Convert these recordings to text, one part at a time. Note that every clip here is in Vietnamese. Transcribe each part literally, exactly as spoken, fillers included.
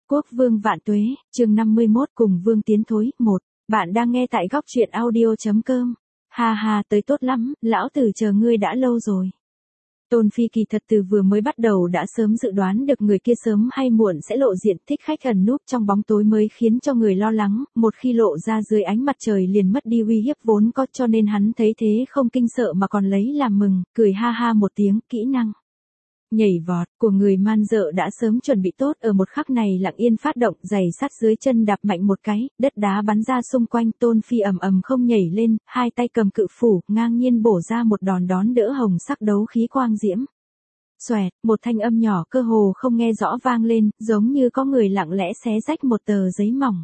Quốc vương vạn tuế, chương năm mươi mốt cùng vương tiến thối, một. Bạn đang nghe tại góc truyện audio.com. Ha ha, tới tốt lắm, lão tử chờ ngươi đã lâu rồi. Tôn Phi kỳ thật từ vừa mới bắt đầu đã sớm dự đoán được người kia sớm hay muộn sẽ lộ diện, thích khách ẩn núp trong bóng tối mới khiến cho người lo lắng, một khi lộ ra dưới ánh mặt trời liền mất đi uy hiếp vốn có, cho nên hắn thấy thế không kinh sợ mà còn lấy làm mừng, cười ha ha một tiếng. Kỹ năng nhảy vọt của người man dợ đã sớm chuẩn bị tốt, ở một khắc này lặng yên phát động, giày sắt dưới chân đạp mạnh một cái, đất đá bắn ra xung quanh. Tôn Phi ầm ầm không nhảy lên, hai tay cầm cự phủ, ngang nhiên bổ ra một đòn đón đỡ hồng sắc đấu khí quang diễm. Xoẹt, một thanh âm nhỏ cơ hồ không nghe rõ vang lên, giống như có người lặng lẽ xé rách một tờ giấy mỏng.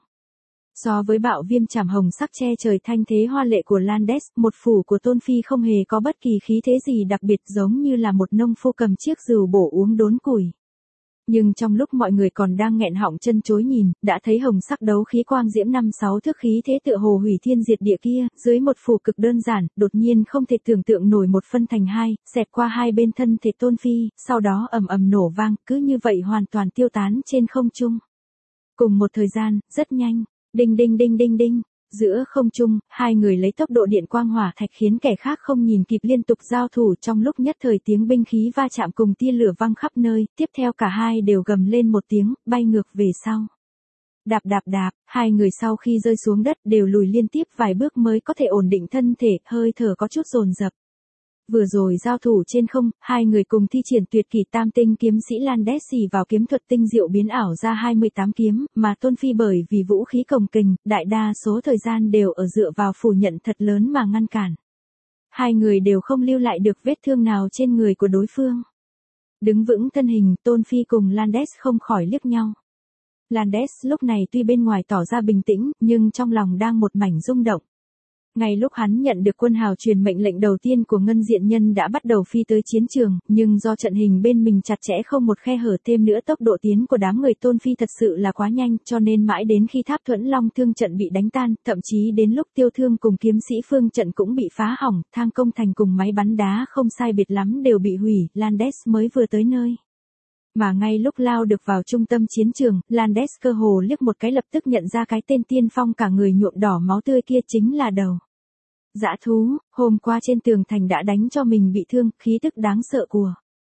So với bạo viêm chảm hồng sắc che trời thanh thế hoa lệ của Landes, một phủ của Tôn Phi không hề có bất kỳ khí thế gì đặc biệt, giống như là một nông phu cầm chiếc rìu bổ uống đốn củi. Nhưng trong lúc mọi người còn đang nghẹn họng chân chối nhìn, đã thấy hồng sắc đấu khí quang diễm năm sáu thước khí thế tựa hồ hủy thiên diệt địa kia, dưới một phủ cực đơn giản, đột nhiên không thể tưởng tượng nổi một phân thành hai, xẹt qua hai bên thân thể Tôn Phi, sau đó ầm ầm nổ vang, cứ như vậy hoàn toàn tiêu tán trên không trung. Cùng một thời gian, rất nhanh. Đinh đinh đinh đinh đinh, giữa không trung, hai người lấy tốc độ điện quang hỏa thạch khiến kẻ khác không nhìn kịp liên tục giao thủ, trong lúc nhất thời tiếng binh khí va chạm cùng tia lửa văng khắp nơi, tiếp theo cả hai đều gầm lên một tiếng, bay ngược về sau. Đạp đạp đạp, hai người sau khi rơi xuống đất đều lùi liên tiếp vài bước mới có thể ổn định thân thể, hơi thở có chút dồn dập. Vừa rồi giao thủ trên không, hai người cùng thi triển tuyệt kỹ tam tinh kiếm sĩ Landes xì vào kiếm thuật tinh diệu biến ảo ra hai mươi tám kiếm, mà Tôn Phi bởi vì vũ khí cồng kềnh, đại đa số thời gian đều ở dựa vào phủ nhận thật lớn mà ngăn cản. Hai người đều không lưu lại được vết thương nào trên người của đối phương. Đứng vững thân hình, Tôn Phi cùng Landes không khỏi liếc nhau. Landes lúc này tuy bên ngoài tỏ ra bình tĩnh, nhưng trong lòng đang một mảnh rung động. Ngay lúc hắn nhận được quân hào truyền mệnh lệnh đầu tiên của Ngân Diện Nhân đã bắt đầu phi tới chiến trường, nhưng do trận hình bên mình chặt chẽ không một khe hở, thêm nữa tốc độ tiến của đám người Tôn Phi thật sự là quá nhanh, cho nên mãi đến khi Tháp Thuẫn Long Thương trận bị đánh tan, thậm chí đến lúc Tiêu Thương cùng kiếm sĩ Phương trận cũng bị phá hỏng, Thang Công Thành cùng máy bắn đá không sai biệt lắm đều bị hủy, Landes mới vừa tới nơi. Mà ngay lúc lao được vào trung tâm chiến trường, Landes cơ hồ liếc một cái lập tức nhận ra cái tên tiên phong cả người nhuộm đỏ máu tươi kia chính là Đầu Dã Thú. Hôm qua trên tường thành đã đánh cho mình bị thương, khí tức đáng sợ của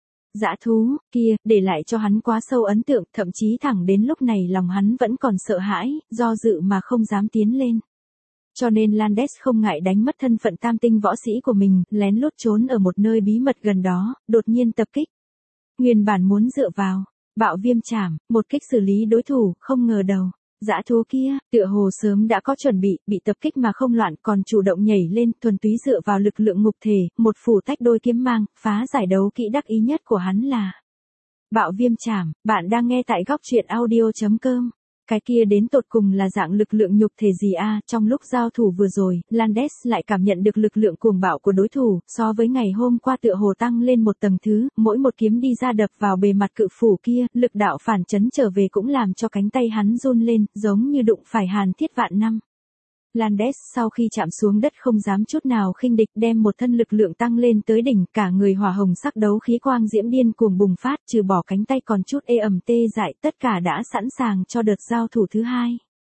Dã Thú kia để lại cho hắn quá sâu ấn tượng, thậm chí thẳng đến lúc này lòng hắn vẫn còn sợ hãi, do dự mà không dám tiến lên. Cho nên Landes không ngại đánh mất thân phận tam tinh võ sĩ của mình, lén lút trốn ở một nơi bí mật gần đó, đột nhiên tập kích. Nguyên bản muốn dựa vào bạo viêm chảm, một kích xử lý đối thủ, không ngờ Đầu Dã Thú kia, tựa hồ sớm đã có chuẩn bị, bị tập kích mà không loạn, còn chủ động nhảy lên, thuần túy dựa vào lực lượng ngục thể, một phủ tách đôi kiếm mang, phá giải đấu kỹ đắc ý nhất của hắn là bạo viêm chảm. Bạn đang nghe tại góc truyện audio.com. Cái kia đến tột cùng là dạng lực lượng nhục thể gì a? À? Trong lúc giao thủ vừa rồi, Landes lại cảm nhận được lực lượng cuồng bạo của đối thủ, so với ngày hôm qua tựa hồ tăng lên một tầng thứ, mỗi một kiếm đi ra đập vào bề mặt cự phủ kia, lực đạo phản chấn trở về cũng làm cho cánh tay hắn run lên, giống như đụng phải hàn thiết vạn năm. Landes sau khi chạm xuống đất không dám chút nào khinh địch, đem một thân lực lượng tăng lên tới đỉnh, cả người hỏa hồng sắc đấu khí quang diễm điên cuồng bùng phát, trừ bỏ cánh tay còn chút ê ẩm tê dại, tất cả đã sẵn sàng cho đợt giao thủ thứ hai.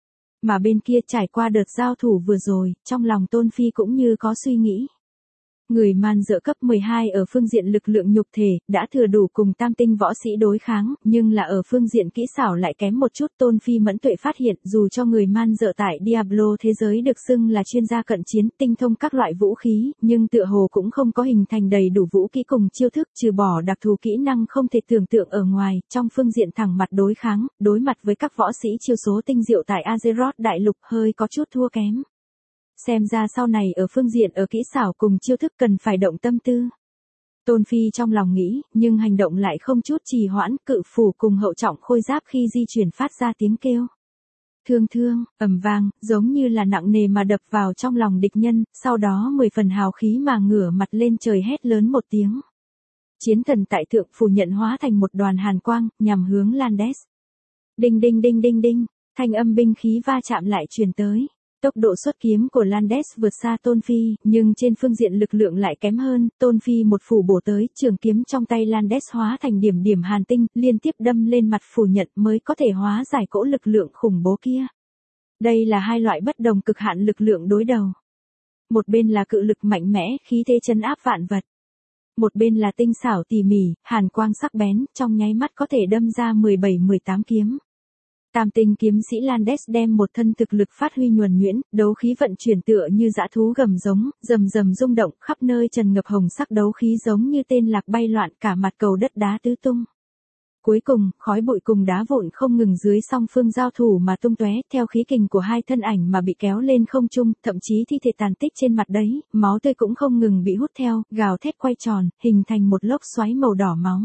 Mà bên kia trải qua đợt giao thủ vừa rồi, trong lòng Tôn Phi cũng như có suy nghĩ. Người man dợ cấp mười hai ở phương diện lực lượng nhục thể, đã thừa đủ cùng tam tinh võ sĩ đối kháng, nhưng là ở phương diện kỹ xảo lại kém một chút. Tôn Phi mẫn tuệ phát hiện, dù cho người man dợ tại Diablo thế giới được xưng là chuyên gia cận chiến, tinh thông các loại vũ khí, nhưng tựa hồ cũng không có hình thành đầy đủ vũ kỹ cùng chiêu thức, trừ bỏ đặc thù kỹ năng không thể tưởng tượng ở ngoài, trong phương diện thẳng mặt đối kháng, đối mặt với các võ sĩ chiêu số tinh diệu tại Azeroth đại lục hơi có chút thua kém. Xem ra sau này ở phương diện ở kỹ xảo cùng chiêu thức cần phải động tâm tư. Tôn Phi trong lòng nghĩ, nhưng hành động lại không chút trì hoãn, cự phủ cùng hậu trọng khôi giáp khi di chuyển phát ra tiếng kêu. Thương thương, ầm vang, giống như là nặng nề mà đập vào trong lòng địch nhân, sau đó mười phần hào khí mà ngửa mặt lên trời hét lớn một tiếng. Chiến thần tại thượng phủ nhận hóa thành một đoàn hàn quang, nhằm hướng Landes. Đinh đinh đinh đinh đinh, thanh âm binh khí va chạm lại truyền tới. Tốc độ xuất kiếm của Landes vượt xa Tôn Phi, nhưng trên phương diện lực lượng lại kém hơn, Tôn Phi một phủ bổ tới, trường kiếm trong tay Landes hóa thành điểm điểm hàn tinh, liên tiếp đâm lên mặt phủ nhận mới có thể hóa giải cỗ lực lượng khủng bố kia. Đây là hai loại bất đồng cực hạn lực lượng đối đầu. Một bên là cự lực mạnh mẽ, khí thế trấn áp vạn vật. Một bên là tinh xảo tỉ mỉ, hàn quang sắc bén, trong nháy mắt có thể đâm ra mười bảy mười tám kiếm. Tam tinh kiếm sĩ Landes đem một thân thực lực phát huy nhuần nhuyễn, đấu khí vận chuyển tựa như dã thú gầm giống, rầm rầm rung động, khắp nơi trần ngập hồng sắc đấu khí giống như tên lạc bay loạn, cả mặt cầu đất đá tứ tung. Cuối cùng, khói bụi cùng đá vụn không ngừng dưới song phương giao thủ mà tung tóe, theo khí kình của hai thân ảnh mà bị kéo lên không trung, thậm chí thi thể tàn tích trên mặt đấy, máu tươi cũng không ngừng bị hút theo, gào thét quay tròn, hình thành một lốc xoáy màu đỏ máu.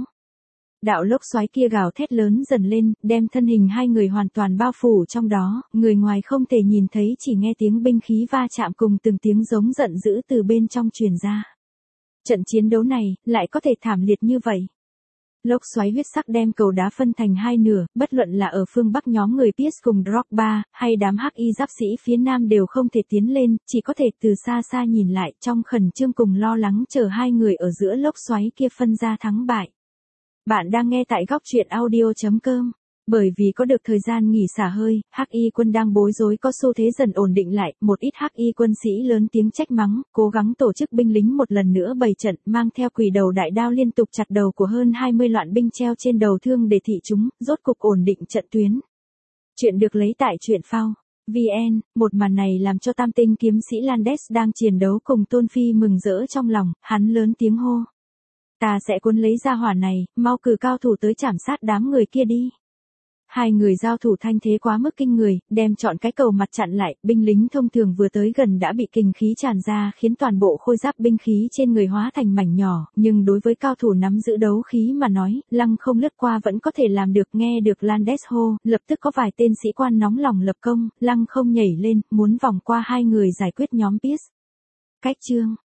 Đạo lốc xoáy kia gào thét lớn dần lên, đem thân hình hai người hoàn toàn bao phủ trong đó, người ngoài không thể nhìn thấy, chỉ nghe tiếng binh khí va chạm cùng từng tiếng giống giận dữ từ bên trong truyền ra. Trận chiến đấu này, lại có thể thảm liệt như vậy. Lốc xoáy huyết sắc đem cầu đá phân thành hai nửa, bất luận là ở phương Bắc nhóm người Pierce cùng Drogba, hay đám hắc y giáp sĩ phía Nam đều không thể tiến lên, chỉ có thể từ xa xa nhìn lại, trong khẩn trương cùng lo lắng chờ hai người ở giữa lốc xoáy kia phân ra thắng bại. Bạn đang nghe tại góc truyện audio chấm com. Bởi vì có được thời gian nghỉ xả hơi, hắc y quân đang bối rối có xu thế dần ổn định lại, một ít hắc y quân sĩ lớn tiếng trách mắng, cố gắng tổ chức binh lính một lần nữa bày trận, mang theo quỷ đầu đại đao liên tục chặt đầu của hơn hai mươi loạn binh treo trên đầu thương để thị chúng, rốt cục ổn định trận tuyến. Chuyện được lấy tại truyện phao vê en, một màn này làm cho tam tinh kiếm sĩ Landes đang chiến đấu cùng Tôn Phi mừng rỡ trong lòng, hắn lớn tiếng hô. Ta sẽ cuốn lấy ra hỏa này, mau cử cao thủ tới chảm sát đám người kia đi. Hai người giao thủ thanh thế quá mức kinh người, đem chọn cái cầu mặt chặn lại, binh lính thông thường vừa tới gần đã bị kình khí tràn ra khiến toàn bộ khôi giáp binh khí trên người hóa thành mảnh nhỏ, nhưng đối với cao thủ nắm giữ đấu khí mà nói, lăng không lướt qua vẫn có thể làm được. Nghe được Landes hô, lập tức có vài tên sĩ quan nóng lòng lập công, lăng không nhảy lên, muốn vòng qua hai người giải quyết nhóm Pierce. Cách chương